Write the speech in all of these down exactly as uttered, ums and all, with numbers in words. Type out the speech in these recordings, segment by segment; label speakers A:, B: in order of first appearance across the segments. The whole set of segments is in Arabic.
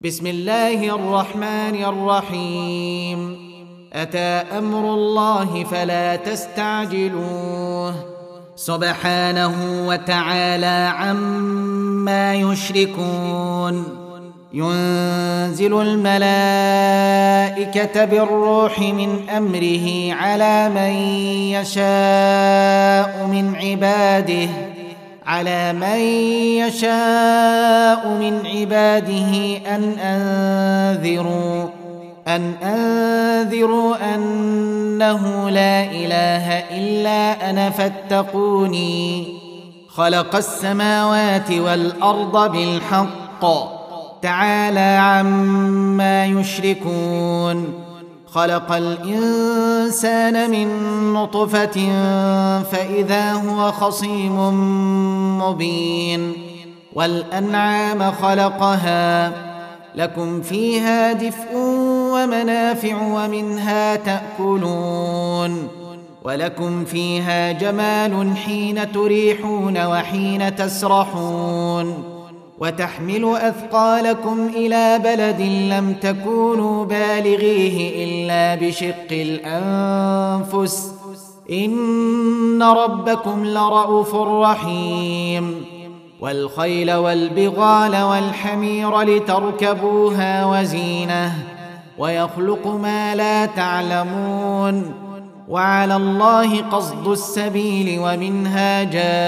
A: بسم الله الرحمن الرحيم. أتى أمر الله فلا تستعجلوه سبحانه وتعالى عما يشركون. ينزل الملائكة بالروح من أمره على من يشاء من عباده على من يشاء من عباده أن أنذروا أن أنذروا أنه لا إله إلا أنا فاتقوني. خلق السماوات والأرض بالحق تعالى عما يشركون. خلق الإنسان من نطفة فإذا هو خصيم مبين. والأنعام خلقها لكم فيها دفء ومنافع ومنها تأكلون. ولكم فيها جمال حين تريحون وحين تسرحون. وتحمل أثقالكم إلى بلد لم تكونوا بالغيه إلا بشق الأنفس إن ربكم لرءوف رحيم. والخيل والبغال والحمير لتركبوها وزينة ويخلق ما لا تعلمون. وعلى الله قصد السبيل ومنها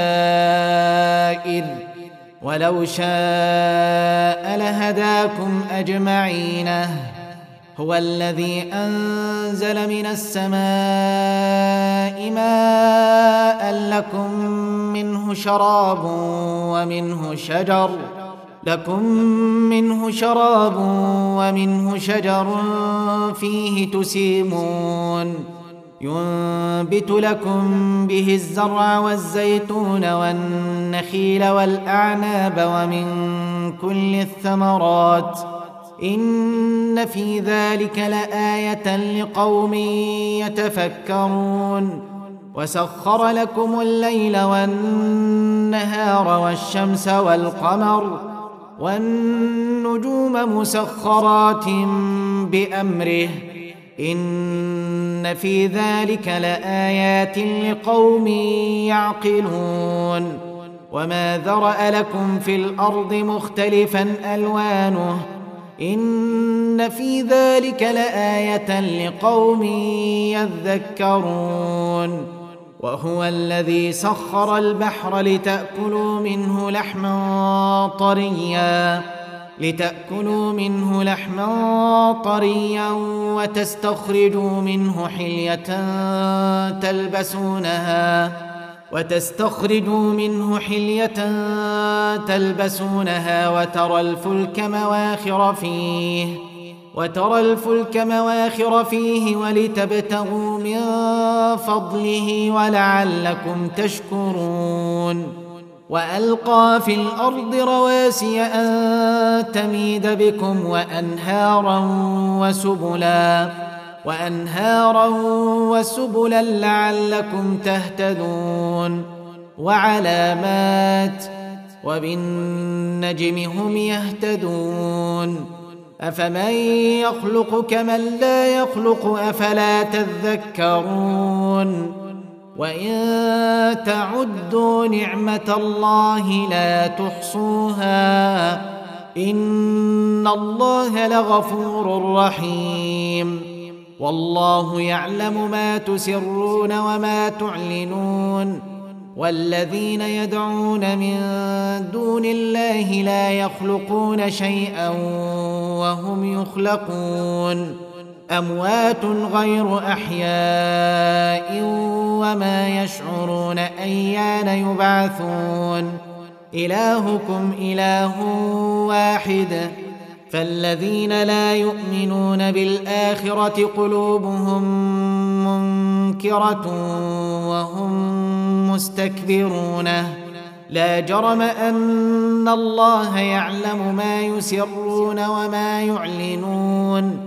A: جائر ولو شاء لهداكم أجمعين. هو الذي أنزل من السماء ماء لكم منه شراب ومنه شجر لكم منه شراب ومنه شجر فيه تسيمون. ينبت لكم به الزرع والزيتون والنخيل والأعناب ومن كل الثمرات إن في ذلك لآية لقوم يتفكرون. وسخر لكم الليل والنهار والشمس والقمر والنجوم مسخرات بأمره إن في ذلك لآيات لقوم يعقلون. وما ذرأ لكم في الأرض مختلفا ألوانه إن في ذلك لآية لقوم يذكرون. وهو الذي سخر البحر لتأكلوا منه لحما طريا لتأكلوا منه لحما طريا وتستخرجوا منه حلية تلبسونها وتستخرجوا منه حلية تلبسونها وترى الفلك مواخر فيه وترى الفلك مواخر فيه ولتبتغوا من فضله ولعلكم تشكرون. وألقى في الأرض رواسي أن تميد بكم وأنهارا وسبلا وأنهارا وسبلا لعلكم تهتدون. وعلامات وبالنجم هم يهتدون. أفمن يخلق كمن لا يخلق أفلا تذكرون. وإن تعدوا نعمة الله لا تحصوها إن الله لغفور رحيم. والله يعلم ما تسرون وما تعلنون. والذين يدعون من دون الله لا يخلقون شيئا وهم يخلقون. أموات غير أحياء وما يشعرون أيان يبعثون. إلهكم إله واحد فالذين لا يؤمنون بالآخرة قلوبهم منكرة وهم مستكبرون. لا جرم أن الله يعلم ما يسرون وما يعلنون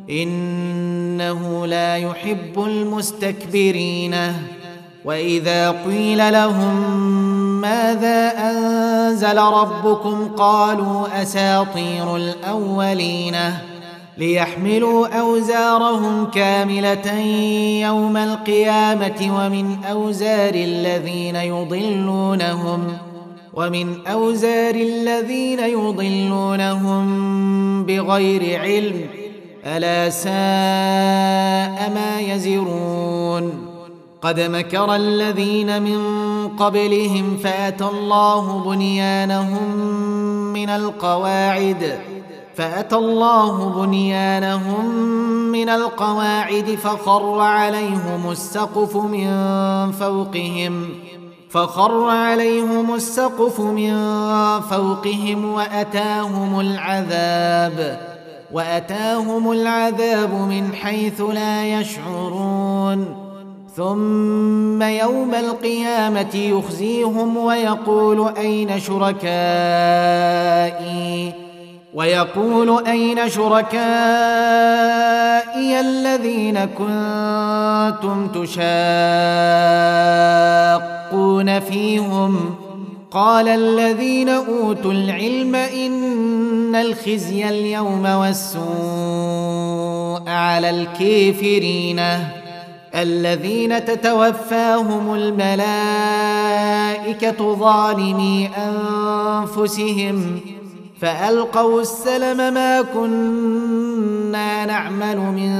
A: إنه لا يحب المستكبرين. وإذا قيل لهم ماذا أنزل ربكم قالوا أساطير الأولين ليحملوا أوزارهم كاملة يوم القيامة ومن أوزار الذين يضلونهم ومن أوزار الذين يضلونهم بغير علم ألا ساء ما يزرون قد مكر الذين من قبلهم فأتى الله بنيانهم من القواعد فأتى الله بنيانهم من القواعد فخر عليهم السقف من فوقهم فخر عليهم السقف من فوقهم وأتاهم العذاب وأتاهم العذاب من حيث لا يشعرون ثم يوم القيامة يخزيهم ويقول أين شركائي ويقول أين شركائي الذين كنتم تشاقون فيهم قال الذين أوتوا العلم إن الخزي اليوم والسوء على الكافرين الذين تتوفاهم الملائكة ظالمي أنفسهم فألقوا السلم ما كنا نعمل من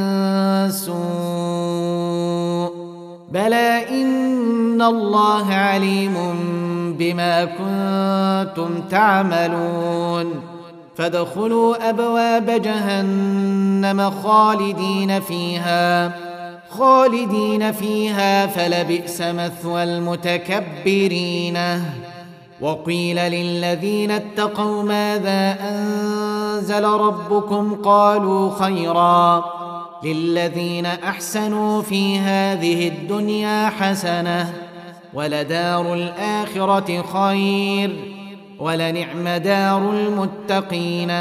A: سوء بلى إن الله عليم بما كنتم تعملون فادخلوا أبواب جهنم خالدين فيها خالدين فيها فلبئس مثوى المتكبرين وقيل للذين اتقوا ماذا أنزل ربكم قالوا خيرا للذين أحسنوا في هذه الدنيا حسنة ولدار الآخرة خير ولنعم دار المتقين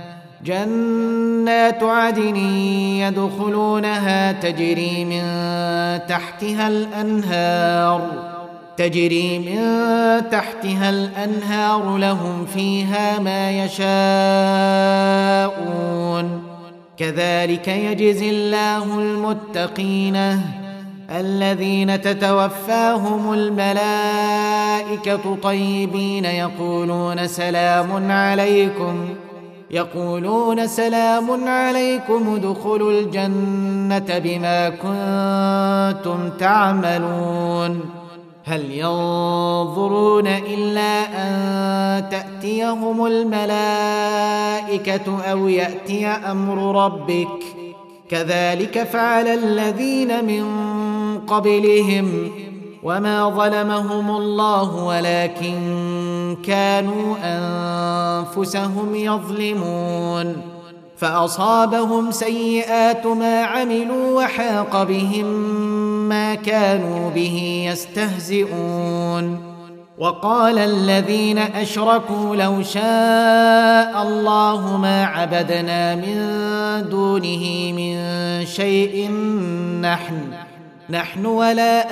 A: جنات عدن يدخلونها تجري من تحتها الأنهار تجري من تحتها الأنهار لهم فيها ما يشاءون كذلك يجزي الله المتقين الذين تتوفاهم الملائكة طيبين يقولون سلام عليكم يقولون سلام عليكم ادخلوا الجنة بما كنتم تعملون هل ينظرون إلا أن تأتيهم الملائكة أو يأتي أمر ربك كذلك فعل الذين من قبلهم وما ظلمهم الله ولكن كانوا أنفسهم يظلمون فأصابهم سيئات ما عملوا وحاق بهم ما كانوا به يستهزئون وقال الذين أشركوا لو شاء الله ما عبدنا من دونه من شيء نحن نحن ولا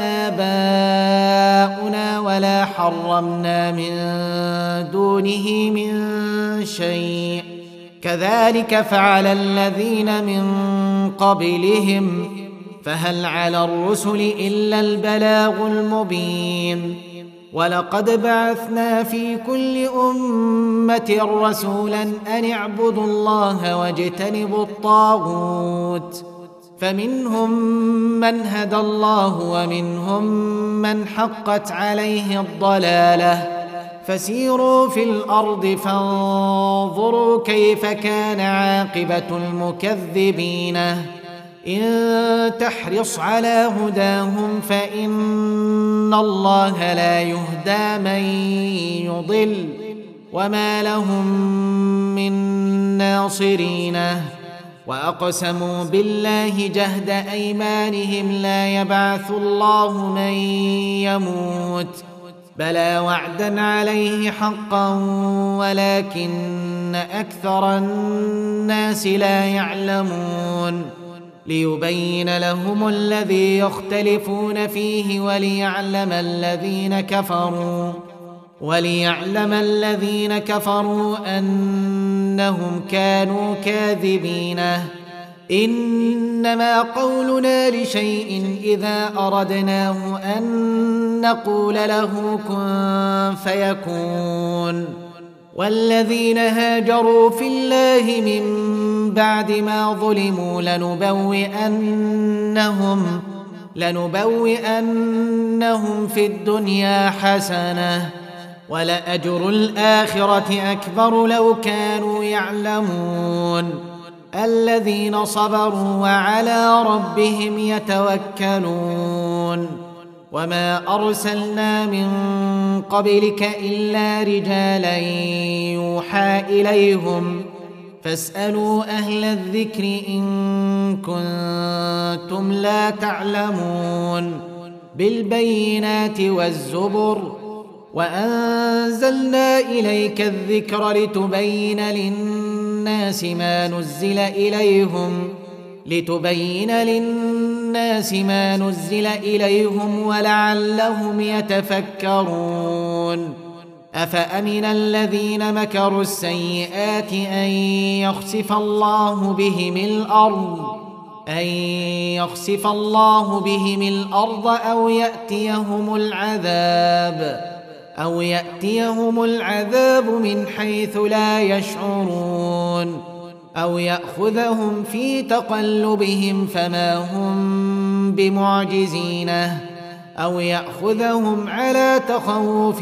A: آباؤنا ولا حرمنا من دونه من شيء كذلك فعل الذين من قبلهم فهل على الرسل إلا البلاغ المبين ولقد بعثنا في كل أمة رسولا أن اعبدوا الله واجتنبوا الطاغوت فمنهم من هدى الله ومنهم من حقت عليه الضلالة فسيروا في الأرض فانظروا كيف كان عاقبة المكذبين إن تحرص على هداهم فإن الله لا يهدى من يضل وما لهم من ناصرين وأقسموا بالله جهد أيمانهم لا يبعث الله من يموت بلى وعدا عليه حقا ولكن أكثر الناس لا يعلمون ليبين لهم الذي يختلفون فيه وليعلم الذين كفروا وليعلم الذين كفروا أنهم كانوا كاذبين. إنما قولنا لشيء إذا أردناه أن نقول له كن فيكون. والذين هاجروا في الله من بعد ما ظلموا لنبوئنهم لنبوئنهم في الدنيا حسنة ولأجر الآخرة أكبر لو كانوا يعلمون. الذين صبروا وعلى ربهم يتوكلون. وما أرسلنا من قبلك إلا رجالا يوحى إليهم فاسألوا أهل الذكر إن كنتم لا تعلمون. بالبينات والزبر وأنزلنا إليك الذكر لتبين للناس ما نزل إليهم لتبين للناس ما نزل إليهم ولعلهم يتفكرون. أفأمن الذين مكروا السيئات أن يخسف الله بهم الأرض أن يخسف الله بهم الأرض أو يأتيهم العذاب أو يأتيهم العذاب من حيث لا يشعرون أو يأخذهم في تقلبهم فما هم بمعجزين أو يأخذهم على تخوف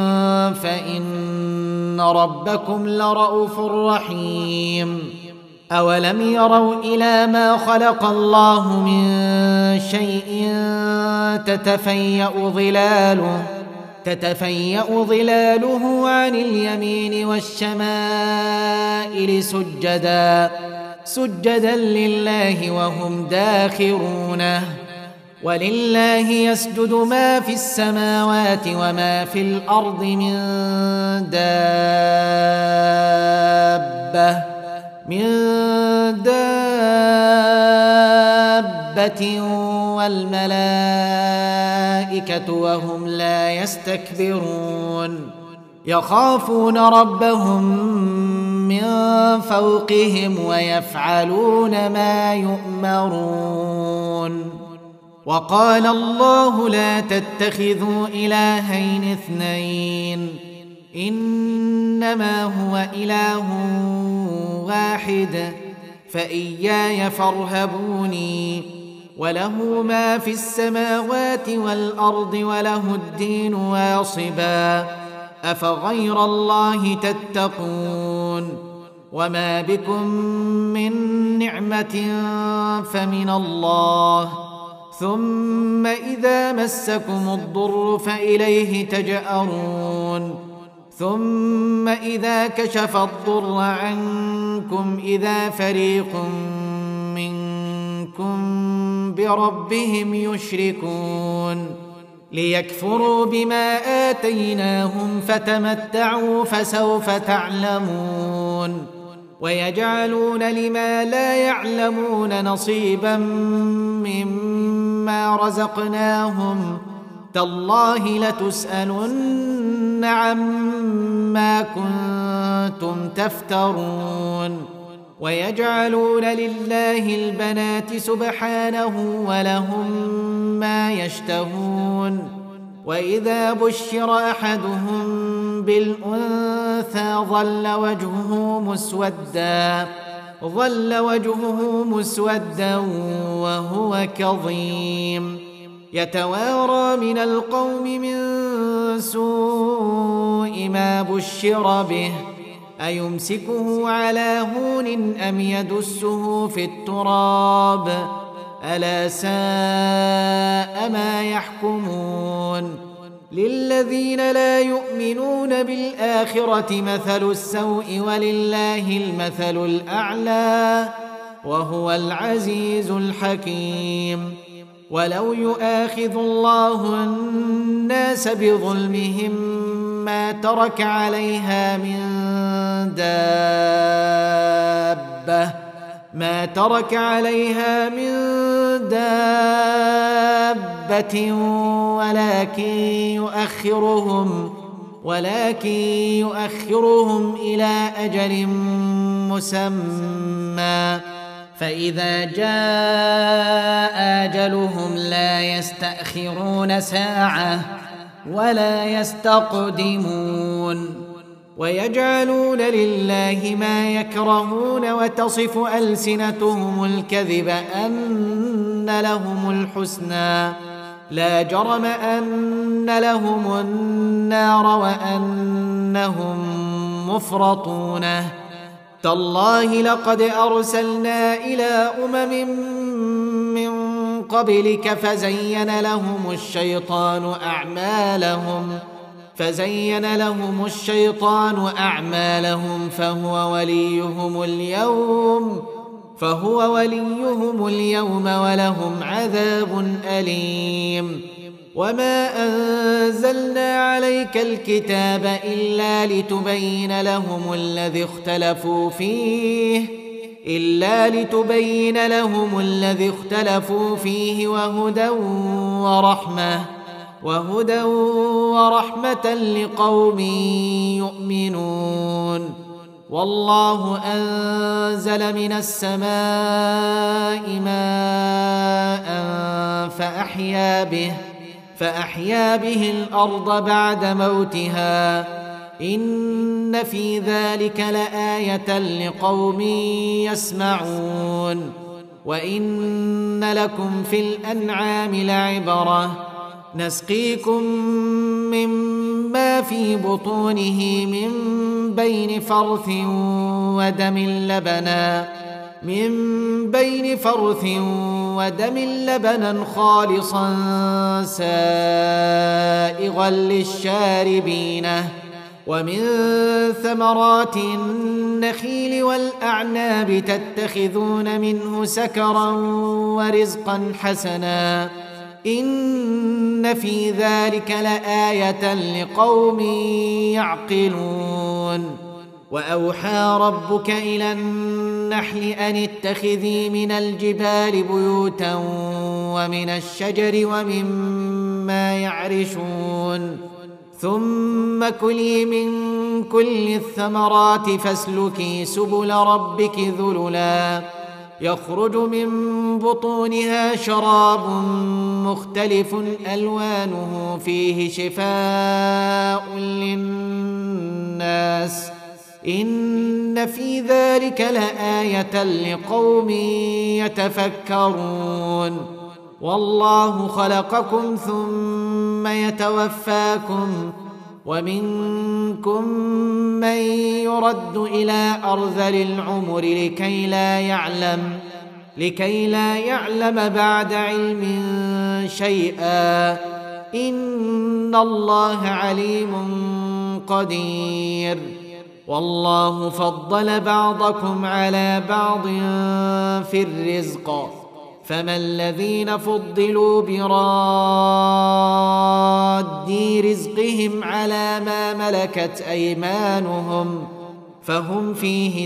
A: فإن ربكم لرؤوف رحيم. أولم يروا إلى ما خلق الله من شيء تتفيأ ظلاله تتفيأ ظلاله عن اليمين والشمائل سجدا سجدا لله وهم داخرون. ولله يسجد ما في السماوات وما في الأرض من دابة من دابة والملائكة وهم لا يستكبرون. يخافون ربهم من فوقهم ويفعلون ما يؤمرون. وقال الله لا تتخذوا إلهين اثنين إنما هو إله واحد فإياي فارهبوني. وله ما في السماوات والأرض وله الدين واصبا أفغير الله تتقون. وما بكم من نعمة فمن الله ثم إذا مسكم الضر فإليه تجأرون. ثم إذا كشف الضر عنكم إذا فريق منكم بربهم يشركون. ليكفروا بما آتيناهم فتمتعوا فسوف تعلمون. ويجعلون لما لا يعلمون نصيبا مما رزقناهم تالله لتسألن عما كنتم تفترون. ويجعلون لله البنات سبحانه ولهم ما يشتهون. وإذا بشر أحدهم بالأنثى ظل وجهه مسودا ظل وجهه مسودا وهو كظيم يتوارى من القوم من سوء ما بشر به أيمسكه على هون أم يدسه في التراب ألا ساء ما يحكمون. للذين لا يؤمنون بالآخرة مثل السوء ولله المثل الأعلى وهو العزيز الحكيم. ولو يؤاخذ الله الناس بظلمهم ما ترك عليها من دابة ما ترك عليها من دابة ولكن يؤخرهم ولكن يؤخرهم إلى أجل مسمى فإذا جاء أجلهم لا يستأخرون ساعة ولا يستقدمون ويجعلون لله ما يكرهون وتصف ألسنتهم الكذب أن لهم الحسنى لا جرم أن لهم النار وأنهم مفرطونه تالله لقد أرسلنا إلى أمم من قبلك فزين لهم الشيطان أعمالهم فزين لهم الشيطان أعمالهم فهو وليهم اليوم فهو وليهم اليوم ولهم عذاب أليم وما أنزلنا عليك الكتاب إلا لتبين لهم الذي اختلفوا فيه إلا لتبين لهم الذي اختلفوا فيه وهدى ورحمة وهدى ورحمة لقوم يؤمنون والله أنزل من السماء ماء فأحيا به فأحيا به الأرض بعد موتها إن في ذلك لآية لقوم يسمعون وإن لكم في الأنعام لعبرة نسقيكم مما في بطونه من بين فرث ودم لبنا من بين فرث ودم لبنا خالصا سائغا للشاربين ومن ثمرات النخيل والأعناب تتخذون منه سكرا ورزقا حسنا إن في ذلك لآية لقوم يعقلون وأوحى ربك إلى النحل أن اتخذي من الجبال بيوتا ومن الشجر ومما يعرشون ثم كلي من كل الثمرات فاسلكي سبل ربك ذللا يخرج من بطونها شراب مختلف ألوانه فيه شفاء للناس إن في ذلك لآية لقوم يتفكرون والله خلقكم ثم يتوفاكم ومنكم من يرد إلى أرذل العمر لكي لا يعلم لكي لا يعلم بعد علم شيئا إن الله عليم قدير والله فضل بعضكم على بعض في الرزق فما الذين فضلوا براد رزقهم على ما ملكت أيمانهم فهم فيه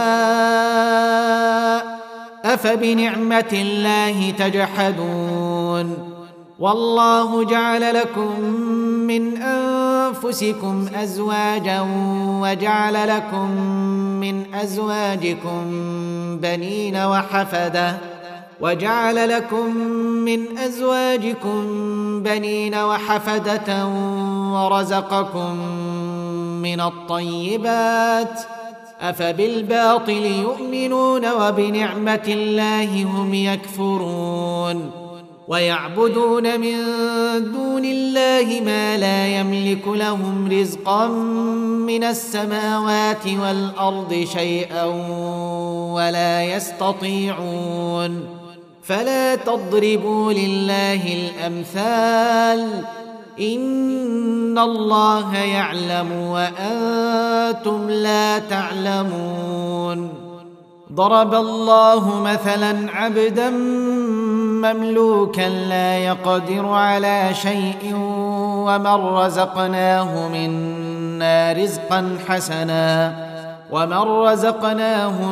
A: سواء أفبنعمة الله تجحدون والله جعل لكم من أنفسكم أزواجا وجعل لكم من أزواجكم بنين وحفدة وجعل لكم من أزواجكم بنين وحفدة ورزقكم من الطيبات أفبالباطل يؤمنون وبنعمة الله هم يكفرون ويعبدون من دون الله ما لا يملك لهم رزقا من السماوات والأرض شيئا ولا يستطيعون فلا تضربوا لله الأمثال إن الله يعلم وأنتم لا تعلمون ضرب الله مثلا عبدا مملوكا لا يقدر على شيء ومن رزقناه منا رزقا حسنا ومن رزقناه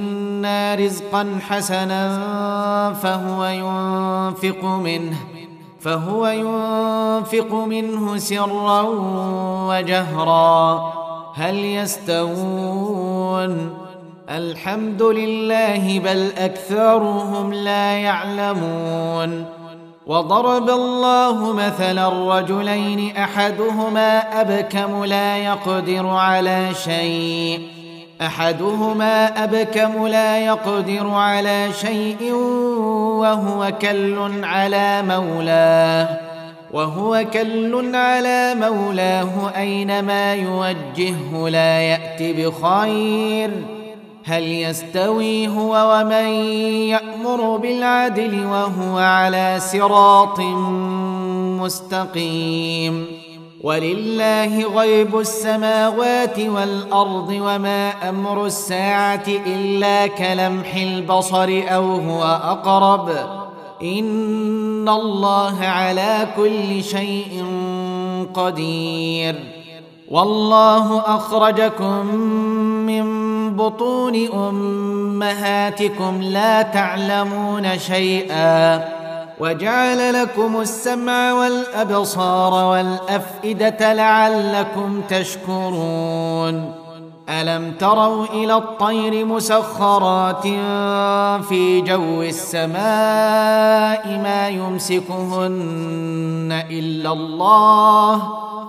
A: منا رزقا حسنا فهو ينفق منه فهو ينفق منه سرا وجهرا هل يستوون الحمد لله بل أكثرهم لا يعلمون وضرب الله مثلا رجلين أحدهما أبكم لا يقدر على شيء أحدهما أبكم لا يقدر على شيء وهو كل على مولاه وهو كل على مولاه أينما يوجهه لا يأت بخير هل يستوي هو ومن يأمر بالعدل وهو على صراط مستقيم ولله غيب السماوات والأرض وما أمر الساعة إلا كلمح البصر أو هو أقرب إن الله على كل شيء قدير والله أخرجكم من بطون أمهاتكم لا تعلمون شيئا وجعل لكم السمع والأبصار والأفئدة لعلكم تشكرون ألم تروا إلى الطير مسخرات في جو السماء ما يمسكهن إلا الله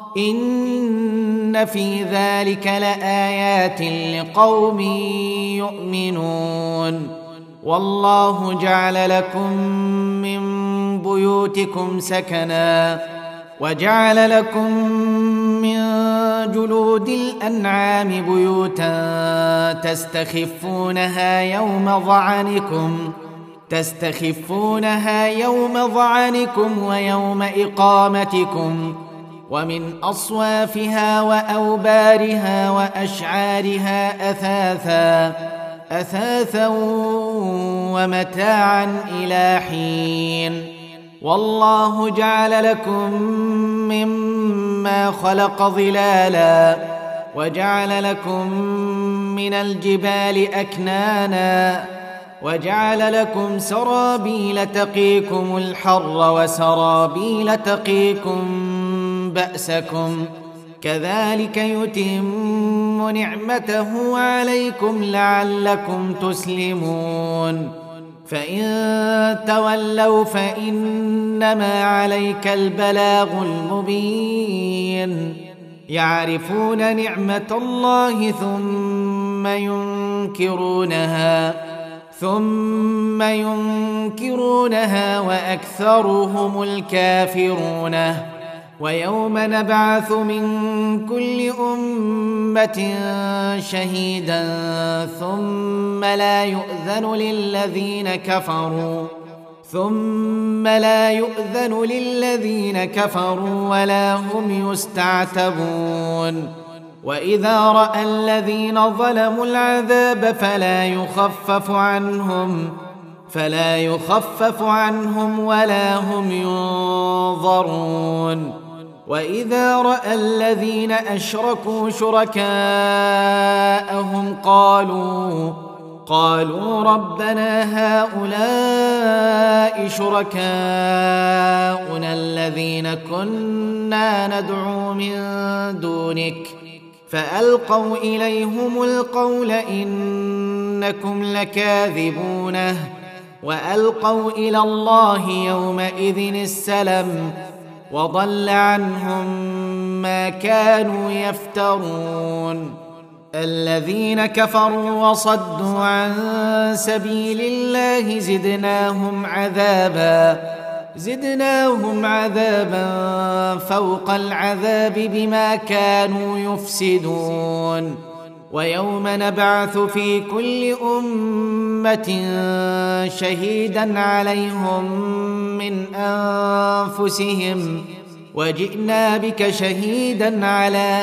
A: إن في ذلك لآيات لقوم يؤمنون والله جعل لكم من بيوتكم سكنا وجعل لكم من جلود الأنعام بيوتا تستخفونها يوم ظعنكم تستخفونها يوم ظعنكم ويوم إقامتكم ومن أصوافها وأوبارها وأشعارها أثاثا أثاثا ومتاعا إلى حين والله جعل لكم مما خلق ظلالا وجعل لكم من الجبال أكنانا وجعل لكم سرابيل تقيكم الحر وسرابيل تقيكم بأسكم كذلك يتم نعمته عليكم لعلكم تسلمون فإن تولوا فإنما عليك البلاغ المبين يعرفون نعمة الله ثم ينكرونها ثم ينكرونها وأكثرهم الكافرون ويوم نبعث من كل أمة شهيدا ثم لا يؤذن للذين كفروا ثم لا يؤذن للذين كفروا ولا هم يستعتبون وإذا رأى الذين ظلموا العذاب فلا يخفف عنهم فلا يخفف عنهم ولا هم ينظرون وإذا رأى الذين أشركوا شركاءهم قالوا قالوا ربنا هؤلاء شركاؤنا الذين كنا ندعو من دونك فألقوا إليهم القول إنكم لكاذبون وألقوا إلى الله يومئذ السلم وضل عنهم ما كانوا يفترون الذين كفروا وصدوا عن سبيل الله زدناهم عذابا زدناهم عذابا فوق العذاب بما كانوا يفسدون ويوم نبعث في كل أمة شهيدا عليهم من أنفسهم وجئنا بك شهيدا على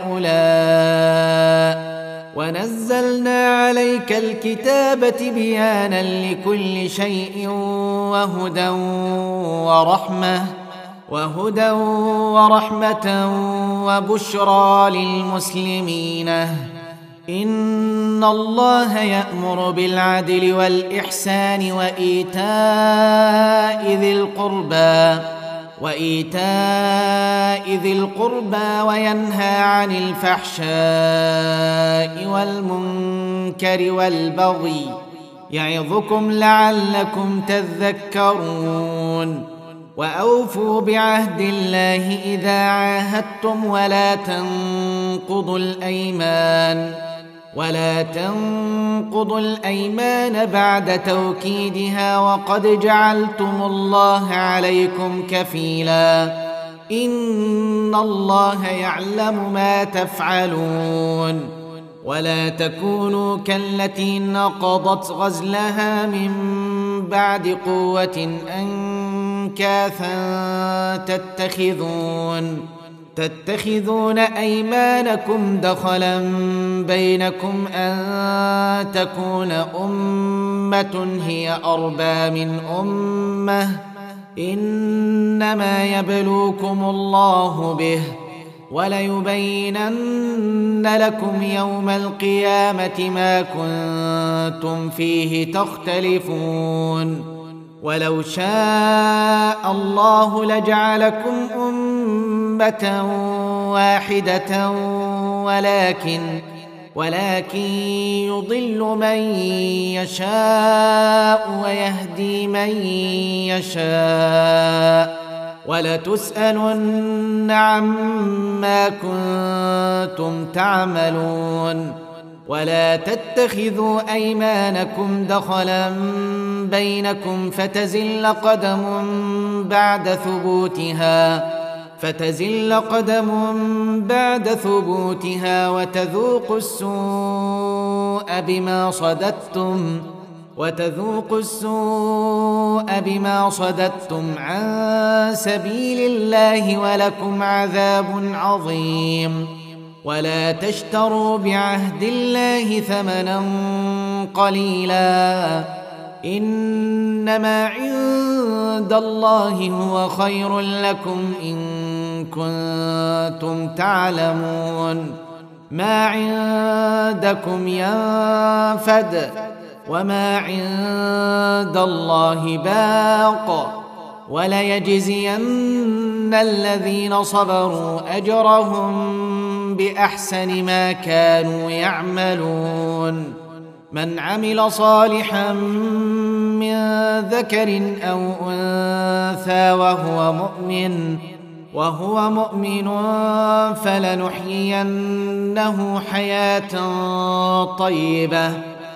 A: هؤلاء ونزلنا عليك الكتاب بيانا لكل شيء وهدى ورحمة وهدى ورحمة وبشرى للمسلمين إن الله يأمر بالعدل والإحسان وإيتاء ذي القربى وإيتاء ذي القربى وينهى عن الفحشاء والمنكر والبغي يعظكم لعلكم تذكرون وأوفوا بعهد الله إذا عاهدتم ولا تنقضوا الأيمان ولا تنقضوا الأيمان بعد توكيدها وقد جعلتم الله عليكم كفيلا إن الله يعلم ما تفعلون ولا تكونوا كالتي نقضت غزلها من بعد قوة أنكاثا تتخذون تتخذون أيمانكم دخلا بينكم أن تكون أمة هي أربى من أمة إنما يبلوكم الله به وليبينن لكم يوم القيامة ما كنتم فيه تختلفون ولو شاء الله لجعلكم أمة واحدة ولكن ولكن يضل من يشاء ويهدي من يشاء ولتسألن عما كنتم تعملون ولا تتخذوا أيمانكم دخلا بينكم فتزل قدم بعد ثبوتها فتزل قدم بعد ثبوتها وتذوقوا السوء بما صددتم وتذوقوا السوء بما صددتم عن سبيل الله ولكم عذاب عظيم ولا تشتروا بعهد الله ثمنا قليلا إنما عند الله هو خير لكم إن كنتم تعلمون ما عندكم ينفد وما عند الله باق وليجزين الذين صبروا أجرهم بأحسن ما كانوا يعملون من عمل صالحا من ذكر أو أنثى وهو مؤمن وهو مؤمن فلنحيينه حياة طيبة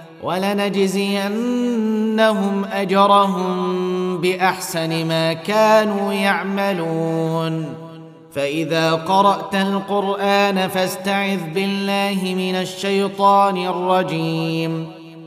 A: ولنجزينهم أجرهم بأحسن ما كانوا يعملون فإذا قرأت القرآن فاستعذ بالله من الشيطان الرجيم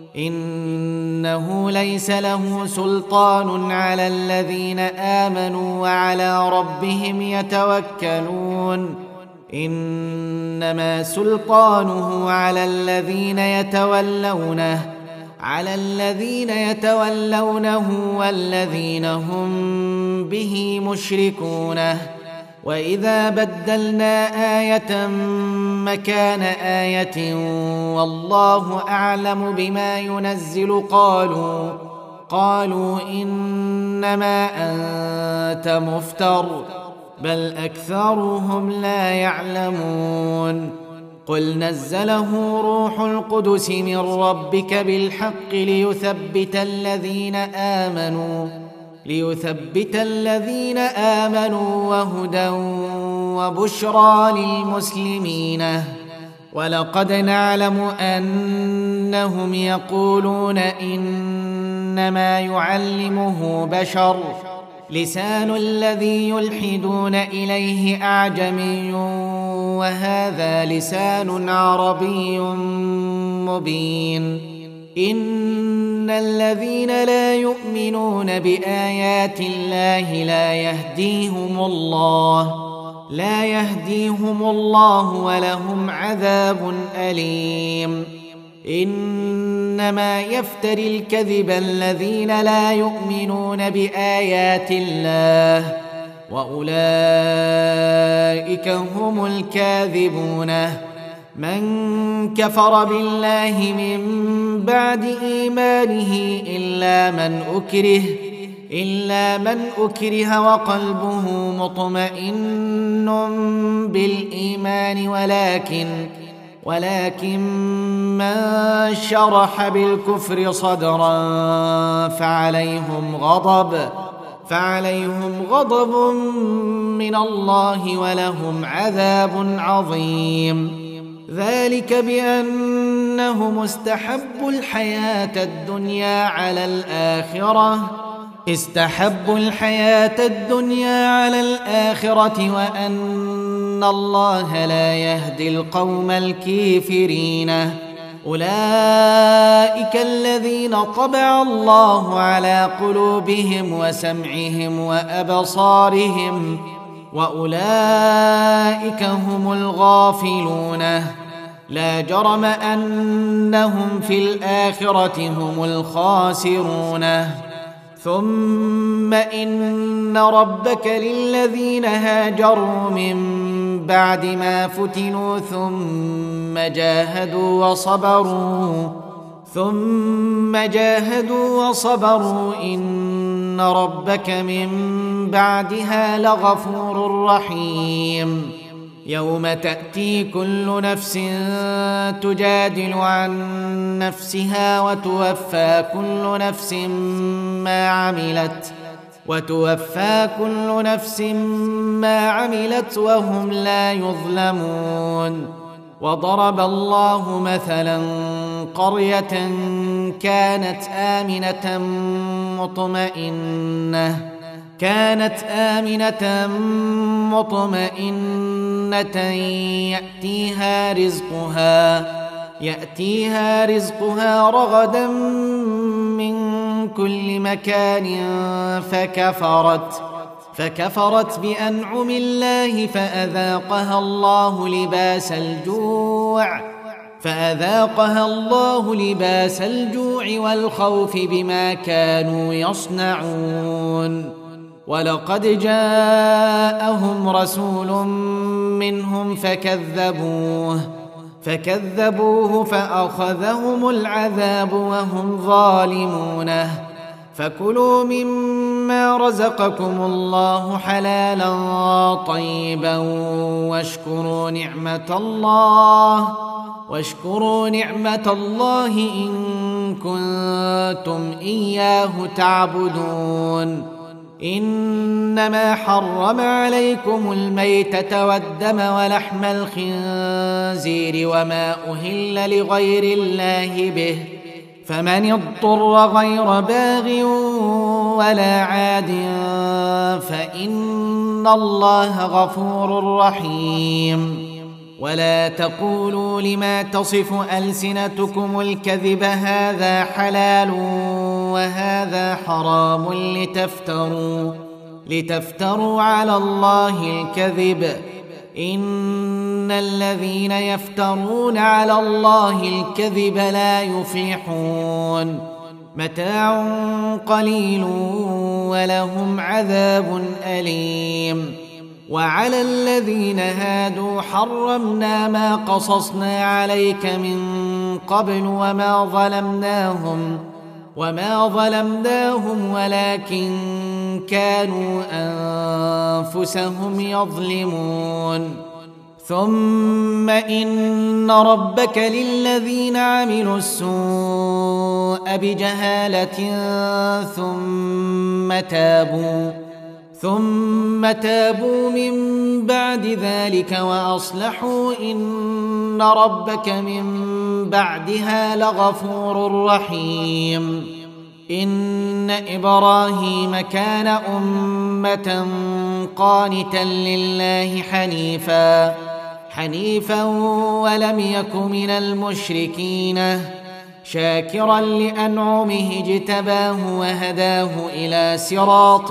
A: إنه ليس له سلطان على الذين آمنوا وعلى ربهم يتوكلون إنما سلطانه على الذين يتولونه على الذين يتولونه والذين هم به مشركون وإذا بدلنا آية مكان آية والله أعلم بما ينزل قالوا قالوا إنما أنت مفتر بل أكثرهم لا يعلمون قل نزله روح القدس من ربك بالحق ليثبت الذين آمنوا ليثبت الذين آمنوا وهدى وبشرى للمسلمين ولقد نعلم أنهم يقولون إنما يعلمه بشر لسان الذي يلحدون إليه أعجمي وهذا لسان عربي مبين إن الذين لا يؤمنون بآيات الله لا يهديهم الله لا يهديهم الله ولهم عذاب أليم إنما يفتري الكذب الذين لا يؤمنون بآيات الله وأولئك هم الكاذبون من كفر بالله من بعد إيمانه إلا من أكره إلا من أكره وقلبه مطمئن بالإيمان ولكن ولكن من شرح بالكفر صدرا فعليهم غضب فعليهم غضب من الله ولهم عذاب عظيم. ذلك بأنهم استحبوا الحياة الدنيا على الآخرة استحبوا الحياة الدنيا على الآخرة وأن الله لا يهدي القوم الكافرين. أولئك الذين طبع الله على قلوبهم وسمعهم وأبصارهم وأولئك هم الغافلون. لا جرم أنهم في الآخرة هم الخاسرون. ثم إن ربك للذين هاجروا من بعد ما فتنوا ثم جاهدوا وصبروا ثم جاهدوا وصبروا إن ربك من بعدها لغفور رحيم. يوم تأتي كل نفس تجادل عن نفسها وتوفى كل نفس ما عملت وتوفى كل نفس ما عملت وهم لا يظلمون. وضرب الله مثلا قرية كانت آمنة مطمئنة كانت آمنة مطمئنة يأتيها رزقها يأتيها رزقها رغدا من كل مكان فكفرت فكفرت بأنعم الله فأذاقها الله لباس الجوع فأذاقها الله لباس الجوع والخوف بما كانوا يصنعون. ولقد جاءهم رسول منهم فكذبوه فكذبوه فأخذهم العذاب وهم ظالمون. فكلوا مما رزقكم الله حلالا طيبا واشكروا نعمة الله واشكروا نعمة الله إن كنتم إياه تعبدون. إنما حرم عليكم الميتة والدم ولحم الخنزير وما أهل لغير الله به فمن اضطر غير باغ ولا عاد فإن الله غفور رحيم. ولا تقولوا لما تصف ألسنتكم الكذب هذا حلال وهذا حرام لتفتروا لتفتروا على الله الكذب. إن الذين يفترون على الله الكذب لا يفلحون. متاع قليل ولهم عذاب أليم. وعلى الذين هادوا حرمنا ما قصصنا عليك من قبل وما ظلمناهم وما ظلمناهم ولكن كانوا أنفسهم يظلمون. ثم إن ربك للذين عملوا السوء بجهالة ثم تابوا ثم تابوا من بعد ذلك وأصلحوا إن ربك من بعدها لغفور رحيم. إن إبراهيم كان أمة قانتا لله حنيفا حنيفا ولم يك من المشركين شاكرا لأنعمه اجتباه وهداه إلى صراط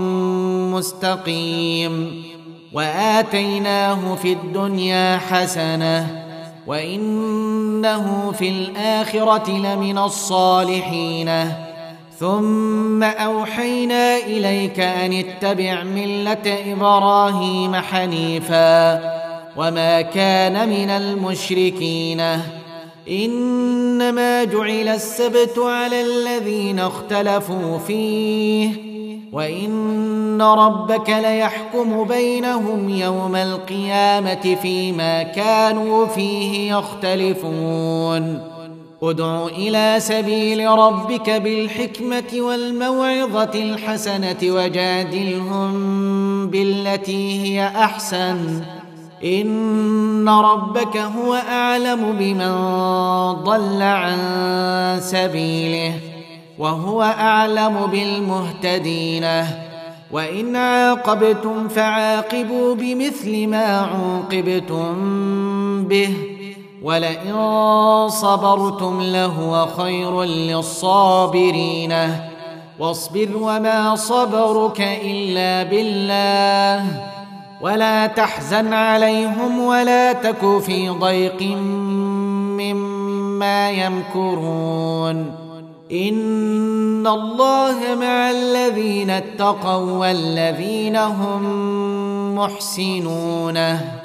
A: مستقيم. وآتيناه في الدنيا حسنة وإنه في الآخرة لمن الصالحين. ثم أوحينا إليك أن اتبع ملة إبراهيم حنيفا وما كان من المشركين إنما جعل السبت على الذين اختلفوا فيه وإن ربك ليحكم بينهم يوم القيامة فيما كانوا فيه يختلفون ادع إلى سبيل ربك بالحكمة والموعظة الحسنة وجادلهم بالتي هي أحسن إن ربك هو أعلم بمن ضل عن سبيله وهو أعلم بالمهتدين وإن عاقبتم فعاقبوا بمثل ما عوقبتم به ولئن صبرتم لهو خير للصابرين واصبر وما صبرك إلا بالله ولا تحزن عليهم ولا تك في ضيق مما يمكرون إن الله مع الذين اتقوا والذين هم محسنون